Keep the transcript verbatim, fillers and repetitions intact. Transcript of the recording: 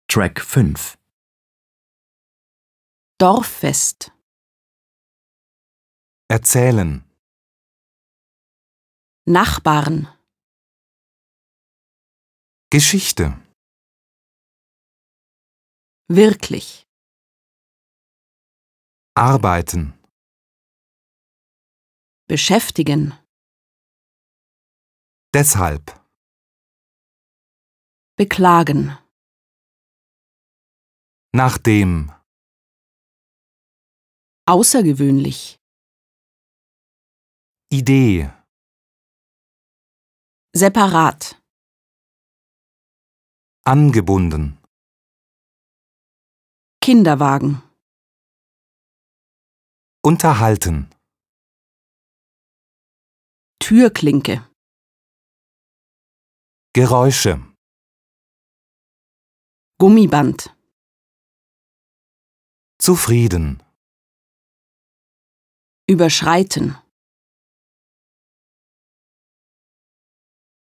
Track fünf. Dorffest. Erzählen. Nachbarn. Geschichte. Wirklich. Arbeiten. Beschäftigen. Deshalb. Beklagen. Nachdem. Außergewöhnlich. Idee. Separat. Angebunden. Kinderwagen. Unterhalten. Türklinke. Geräusche. Gummiband. Zufrieden. Überschreiten.